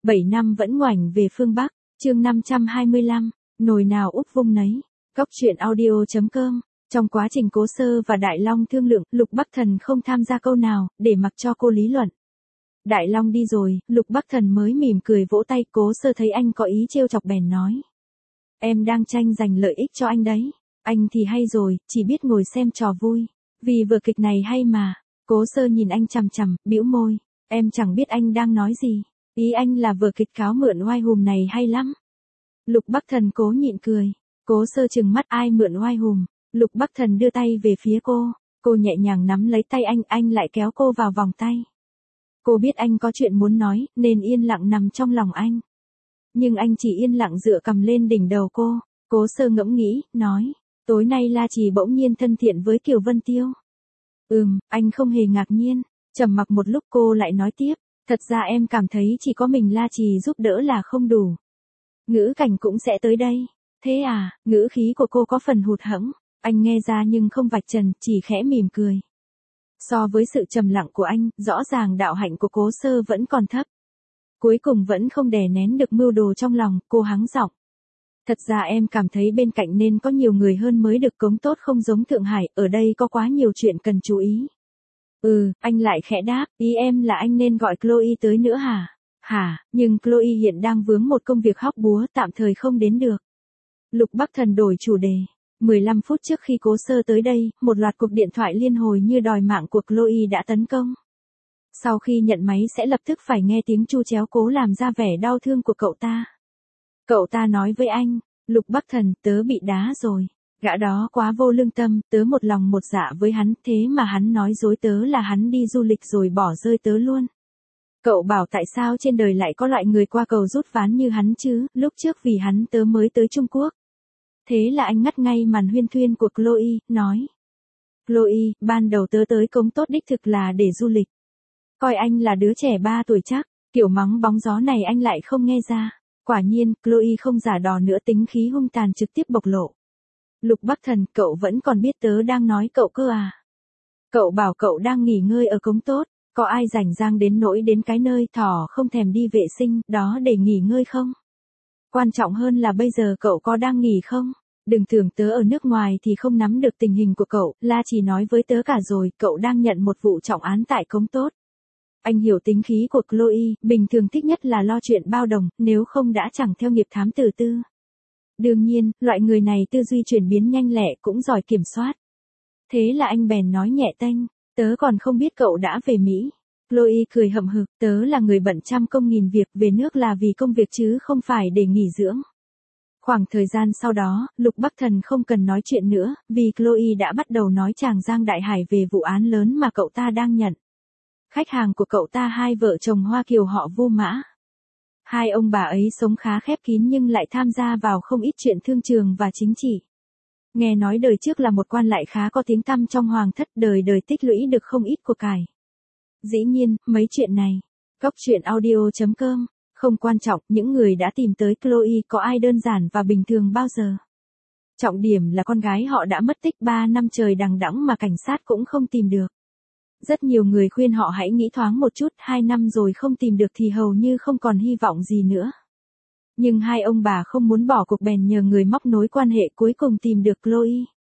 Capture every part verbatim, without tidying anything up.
bảy năm vẫn ngoảnh về phương Bắc, chương năm trăm hai mươi lăm, nồi nào úp vung nấy. Góc truyện audio chấm com. Trong quá trình Cố Sơ và Đại Long thương lượng, Lục Bắc Thần không tham gia câu nào, để mặc cho cô lý luận. Đại Long đi rồi, Lục Bắc Thần mới mỉm cười vỗ tay. Cố Sơ thấy anh có ý trêu chọc bèn nói. Em đang tranh giành lợi ích cho anh đấy. Anh thì hay rồi, chỉ biết ngồi xem trò vui. Vì vở kịch này hay mà. Cố Sơ nhìn anh chằm chằm, bĩu môi. Em chẳng biết anh đang nói gì. Ý anh là vở kịch cáo mượn oai hùm này hay lắm. Lục Bắc Thần cố nhịn cười. Cố Sơ trừng mắt, ai mượn oai hùm. Lục Bắc Thần đưa tay về phía cô. Cô nhẹ nhàng nắm lấy tay anh, anh lại kéo cô vào vòng tay. Cô biết anh có chuyện muốn nói, nên yên lặng nằm trong lòng anh. Nhưng anh chỉ yên lặng dựa cằm lên đỉnh đầu cô. Cố Sơ ngẫm nghĩ, nói. Tối nay La Trì bỗng nhiên thân thiện với Kiều Vân Tiêu. Ừm, anh không hề ngạc nhiên. Trầm mặc một lúc cô lại nói tiếp. Thật ra em cảm thấy chỉ có mình La Trì giúp đỡ là không đủ. Ngữ Cảnh cũng sẽ tới đây. Thế à, ngữ khí của cô có phần hụt hẫng. Anh nghe ra nhưng không vạch trần, chỉ khẽ mỉm cười. So với sự trầm lặng của anh, rõ ràng đạo hạnh của Cố Sơ vẫn còn thấp. Cuối cùng vẫn không đè nén được mưu đồ trong lòng, cô hắng giọng. Thật ra em cảm thấy bên cạnh nên có nhiều người hơn mới được cống tốt, không giống Thượng Hải, ở đây có quá nhiều chuyện cần chú ý. Ừ, anh lại khẽ đáp, ý em là anh nên gọi Chloe tới nữa hả? Hả, nhưng Chloe hiện đang vướng một công việc hóc búa, tạm thời không đến được. Lục Bắc Thần đổi chủ đề. mười lăm phút trước khi Cố Sơ tới đây, một loạt cuộc điện thoại liên hồi như đòi mạng của Chloe đã tấn công. Sau khi nhận máy sẽ lập tức phải nghe tiếng chu chéo cố làm ra vẻ đau thương của cậu ta. Cậu ta nói với anh, Lục Bắc Thần, tớ bị đá rồi. Gã đó quá vô lương tâm, tớ một lòng một dạ với hắn, thế mà hắn nói dối tớ là hắn đi du lịch rồi bỏ rơi tớ luôn. Cậu bảo tại sao trên đời lại có loại người qua cầu rút ván như hắn chứ, lúc trước vì hắn tớ mới tới Trung Quốc. Thế là anh ngắt ngay màn huyên thuyên của Chloe, nói. Chloe, ban đầu tớ tới Cống Tốt đích thực là để du lịch. Coi anh là đứa trẻ ba tuổi chắc, kiểu mắng bóng gió này anh lại không nghe ra. Quả nhiên, Chloe không giả đò nữa, tính khí hung tàn trực tiếp bộc lộ. Lục Bắc Thần, cậu vẫn còn biết tớ đang nói cậu cơ à? Cậu bảo cậu đang nghỉ ngơi ở Cống Tốt, có ai rảnh rang đến nỗi đến cái nơi thỏ không thèm đi vệ sinh đó để nghỉ ngơi không? Quan trọng hơn là bây giờ cậu có đang nghỉ không? Đừng tưởng tớ ở nước ngoài thì không nắm được tình hình của cậu, La chỉ nói với tớ cả rồi, cậu đang nhận một vụ trọng án tại Cống Tốt. Anh hiểu tính khí của Chloe, bình thường thích nhất là lo chuyện bao đồng, nếu không đã chẳng theo nghiệp thám tử tư. Đương nhiên, loại người này tư duy chuyển biến nhanh lẹ cũng giỏi kiểm soát. Thế là anh bèn nói nhẹ tênh, tớ còn không biết cậu đã về Mỹ. Chloe cười hậm hực, tớ là người bận trăm công nghìn việc, về nước là vì công việc chứ không phải để nghỉ dưỡng. Khoảng thời gian sau đó, Lục Bắc Thần không cần nói chuyện nữa, vì Chloe đã bắt đầu nói chàng Giang Đại Hải về vụ án lớn mà cậu ta đang nhận. Khách hàng của cậu ta hai vợ chồng Hoa Kiều họ Vu Mã. Hai ông bà ấy sống khá khép kín nhưng lại tham gia vào không ít chuyện thương trường và chính trị. Nghe nói đời trước là một quan lại khá có tiếng tăm trong hoàng thất, đời đời tích lũy được không ít của cải. Dĩ nhiên, mấy chuyện này, góc truyện audio chấm com, không quan trọng, những người đã tìm tới Chloe có ai đơn giản và bình thường bao giờ. Trọng điểm là con gái họ đã mất tích ba năm trời đằng đẵng mà cảnh sát cũng không tìm được. Rất nhiều người khuyên họ hãy nghĩ thoáng một chút, hai năm rồi không tìm được thì hầu như không còn hy vọng gì nữa. Nhưng hai ông bà không muốn bỏ cuộc bèn nhờ người móc nối quan hệ, cuối cùng tìm được Chloe.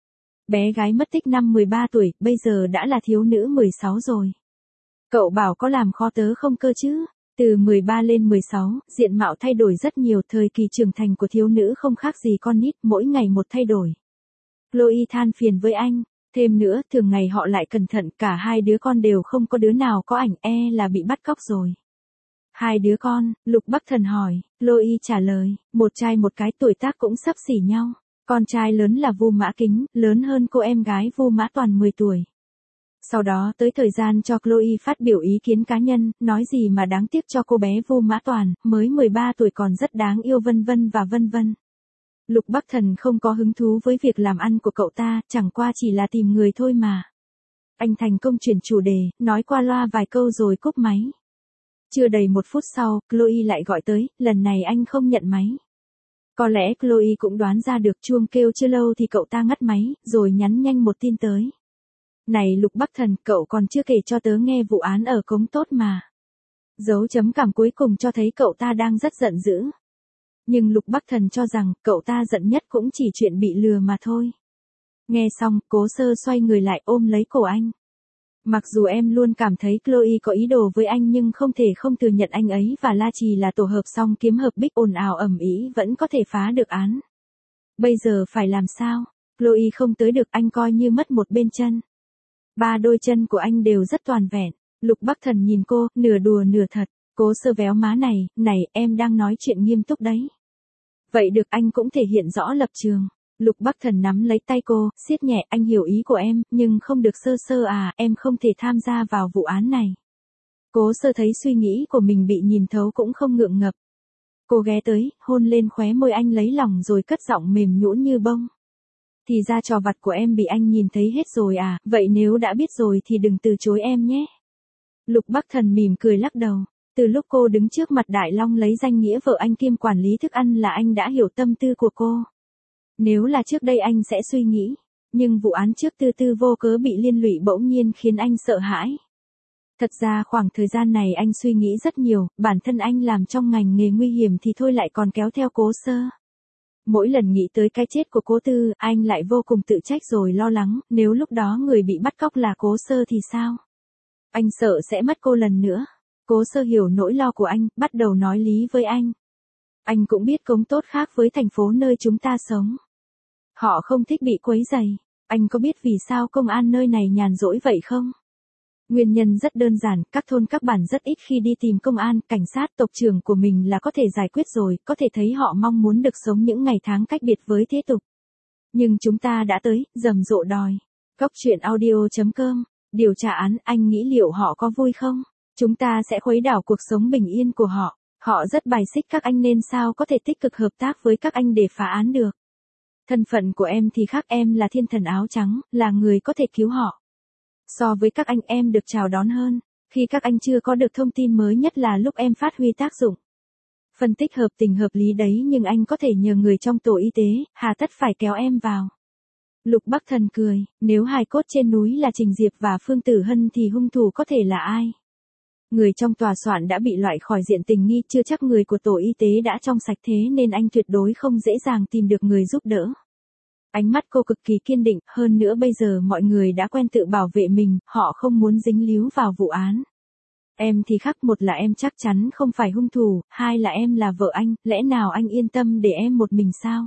Bé gái mất tích năm mười ba tuổi, bây giờ đã là thiếu nữ mười sáu rồi. Cậu bảo có làm khó tớ không cơ chứ? Từ mười ba lên mười sáu, diện mạo thay đổi rất nhiều, thời kỳ trưởng thành của thiếu nữ không khác gì con nít, mỗi ngày một thay đổi. Chloe than phiền với anh. Thêm nữa, thường ngày họ lại cẩn thận, cả hai đứa con đều không có đứa nào có ảnh, e là bị bắt cóc rồi. Hai đứa con, Lục Bắc Thần hỏi, Chloe trả lời, một trai một cái, tuổi tác cũng xấp xỉ nhau. Con trai lớn là Vu Mã Kính, lớn hơn cô em gái Vu Mã Toàn mười tuổi. Sau đó tới thời gian cho Chloe phát biểu ý kiến cá nhân, nói gì mà đáng tiếc cho cô bé Vu Mã Toàn, mới mười ba tuổi còn rất đáng yêu vân vân và vân vân. Lục Bắc Thần không có hứng thú với việc làm ăn của cậu ta, chẳng qua chỉ là tìm người thôi mà. Anh thành công chuyển chủ đề, nói qua loa vài câu rồi cúp máy. Chưa đầy một phút sau, Chloe lại gọi tới, lần này anh không nhận máy. Có lẽ Chloe cũng đoán ra được, chuông kêu chưa lâu thì cậu ta ngắt máy, rồi nhắn nhanh một tin tới. Này Lục Bắc Thần, cậu còn chưa kể cho tớ nghe vụ án ở Cống Tốt mà. Dấu chấm cảm cuối cùng cho thấy cậu ta đang rất giận dữ. Nhưng Lục Bắc Thần cho rằng cậu ta giận nhất cũng chỉ chuyện bị lừa mà thôi. Nghe xong, Cố Sơ xoay người lại ôm lấy cổ anh. Mặc dù em luôn cảm thấy Chloe có ý đồ với anh nhưng không thể không thừa nhận anh ấy và La Trì là tổ hợp song kiếm hợp bích ồn ào ầm ĩ vẫn có thể phá được án. Bây giờ phải làm sao? Chloe không tới được anh coi như mất một bên chân. Ba đôi chân của anh đều rất toàn vẹn. Lục Bắc Thần nhìn cô, nửa đùa nửa thật. Cố Sơ véo má này, này em đang nói chuyện nghiêm túc đấy. Vậy được, anh cũng thể hiện rõ lập trường. Lục Bắc Thần nắm lấy tay cô, siết nhẹ, anh hiểu ý của em, nhưng không được Sơ Sơ à, em không thể tham gia vào vụ án này. Cố Sơ thấy suy nghĩ của mình bị nhìn thấu cũng không ngượng ngập. Cô ghé tới, hôn lên khóe môi anh lấy lòng rồi cất giọng mềm nhũn như bông. Thì ra trò vặt của em bị anh nhìn thấy hết rồi à, vậy nếu đã biết rồi thì đừng từ chối em nhé. Lục Bắc Thần mỉm cười lắc đầu. Từ lúc cô đứng trước mặt Đại Long lấy danh nghĩa vợ anh kiêm quản lý thức ăn là anh đã hiểu tâm tư của cô. Nếu là trước đây anh sẽ suy nghĩ, nhưng vụ án trước Tư Tư vô cớ bị liên lụy bỗng nhiên khiến anh sợ hãi. Thật ra khoảng thời gian này anh suy nghĩ rất nhiều, bản thân anh làm trong ngành nghề nguy hiểm thì thôi lại còn kéo theo Cố Sơ. Mỗi lần nghĩ tới cái chết của Cố Tư, anh lại vô cùng tự trách rồi lo lắng, nếu lúc đó người bị bắt cóc là Cố Sơ thì sao? Anh sợ sẽ mất cô lần nữa. Cố Sơ hiểu nỗi lo của anh, bắt đầu nói lý với anh. Anh cũng biết Cống Tốt khác với thành phố nơi chúng ta sống. Họ không thích bị quấy rầy. Anh có biết vì sao công an nơi này nhàn rỗi vậy không? Nguyên nhân rất đơn giản, các thôn các bản rất ít khi đi tìm công an, cảnh sát, tộc trưởng của mình là có thể giải quyết rồi, có thể thấy họ mong muốn được sống những ngày tháng cách biệt với thế tục. Nhưng chúng ta đã tới, rầm rộ đòi. Góc truyện audio chấm com, điều tra án, anh nghĩ liệu họ có vui không? Chúng ta sẽ khuấy đảo cuộc sống bình yên của họ. Họ rất bài xích các anh nên sao có thể tích cực hợp tác với các anh để phá án được. Thân phận của em thì khác, em là thiên thần áo trắng, là người có thể cứu họ. So với các anh em được chào đón hơn, khi các anh chưa có được thông tin mới nhất là lúc em phát huy tác dụng. Phân tích hợp tình hợp lý đấy nhưng anh có thể nhờ người trong tổ y tế, hà tất phải kéo em vào. Lục Bắc Thần cười, nếu hài cốt trên núi là Trình Diệp và Phương Tử Hân thì hung thủ có thể là ai? Người trong tòa soạn đã bị loại khỏi diện tình nghi, chưa chắc người của tổ y tế đã trong sạch, thế nên anh tuyệt đối không dễ dàng tìm được người giúp đỡ. Ánh mắt cô cực kỳ kiên định, hơn nữa bây giờ mọi người đã quen tự bảo vệ mình, họ không muốn dính líu vào vụ án. Em thì khác, một là em chắc chắn không phải hung thủ, hai là em là vợ anh, lẽ nào anh yên tâm để em một mình sao?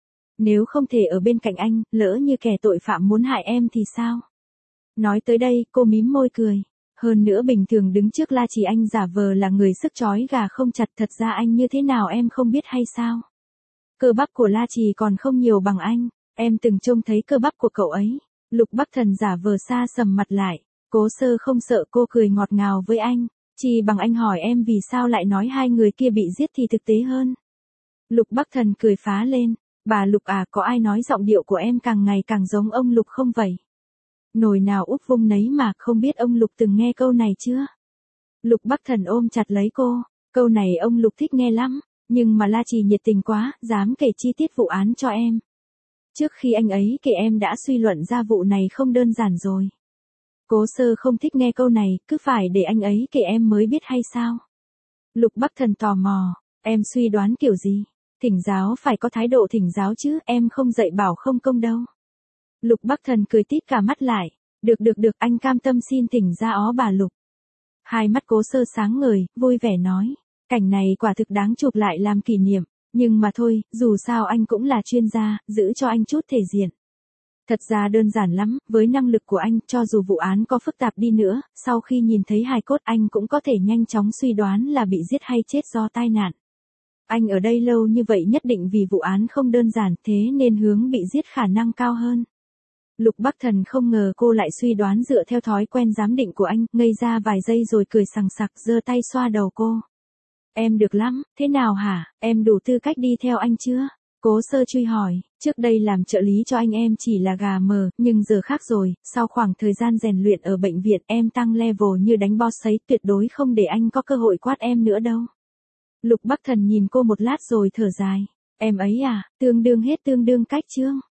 Nếu không thể ở bên cạnh anh, lỡ như kẻ tội phạm muốn hại em thì sao? Nói tới đây, cô mím môi cười. Hơn nữa bình thường đứng trước La Trì anh giả vờ là người sức chói gà không chặt, thật ra anh như thế nào em không biết hay sao? Cơ bắp của La Trì còn không nhiều bằng anh, em từng trông thấy cơ bắp của cậu ấy. Lục Bắc Thần giả vờ xa sầm mặt lại, Cố Sơ không sợ cô cười ngọt ngào với anh, chỉ bằng anh hỏi em vì sao lại nói hai người kia bị giết thì thực tế hơn. Lục Bắc Thần cười phá lên, bà Lục à, có ai nói giọng điệu của em càng ngày càng giống ông Lục không vậy? Nồi nào úp vung nấy mà, không biết ông Lục từng nghe câu này chưa? Lục Bắc Thần ôm chặt lấy cô, câu này ông Lục thích nghe lắm, nhưng mà La Trì nhiệt tình quá, dám kể chi tiết vụ án cho em. Trước khi anh ấy kể em đã suy luận ra vụ này không đơn giản rồi. Cố Sơ không thích nghe câu này, cứ phải để anh ấy kể em mới biết hay sao? Lục Bắc Thần tò mò, em suy đoán kiểu gì? Thỉnh giáo phải có thái độ thỉnh giáo chứ, em không dạy bảo không công đâu. Lục Bắc Thần cười tít cả mắt lại, được được được, anh cam tâm xin thỉnh ra ó bà Lục. Hai mắt Cố Sơ sáng ngời, vui vẻ nói, cảnh này quả thực đáng chụp lại làm kỷ niệm, nhưng mà thôi, dù sao anh cũng là chuyên gia, giữ cho anh chút thể diện. Thật ra đơn giản lắm, với năng lực của anh, cho dù vụ án có phức tạp đi nữa, sau khi nhìn thấy hài cốt anh cũng có thể nhanh chóng suy đoán là bị giết hay chết do tai nạn. Anh ở đây lâu như vậy nhất định vì vụ án không đơn giản, thế nên hướng bị giết khả năng cao hơn. Lục Bắc Thần không ngờ cô lại suy đoán dựa theo thói quen giám định của anh, ngây ra vài giây rồi cười sằng sặc, giơ tay xoa đầu cô. Em được lắm, thế nào hả, em đủ tư cách đi theo anh chưa? Cố Sơ truy hỏi, trước đây làm trợ lý cho anh em chỉ là gà mờ, nhưng giờ khác rồi, sau khoảng thời gian rèn luyện ở bệnh viện em tăng level như đánh boss sấy, tuyệt đối không để anh có cơ hội quát em nữa đâu. Lục Bắc Thần nhìn cô một lát rồi thở dài, em ấy à, tương đương hết tương đương cách chương.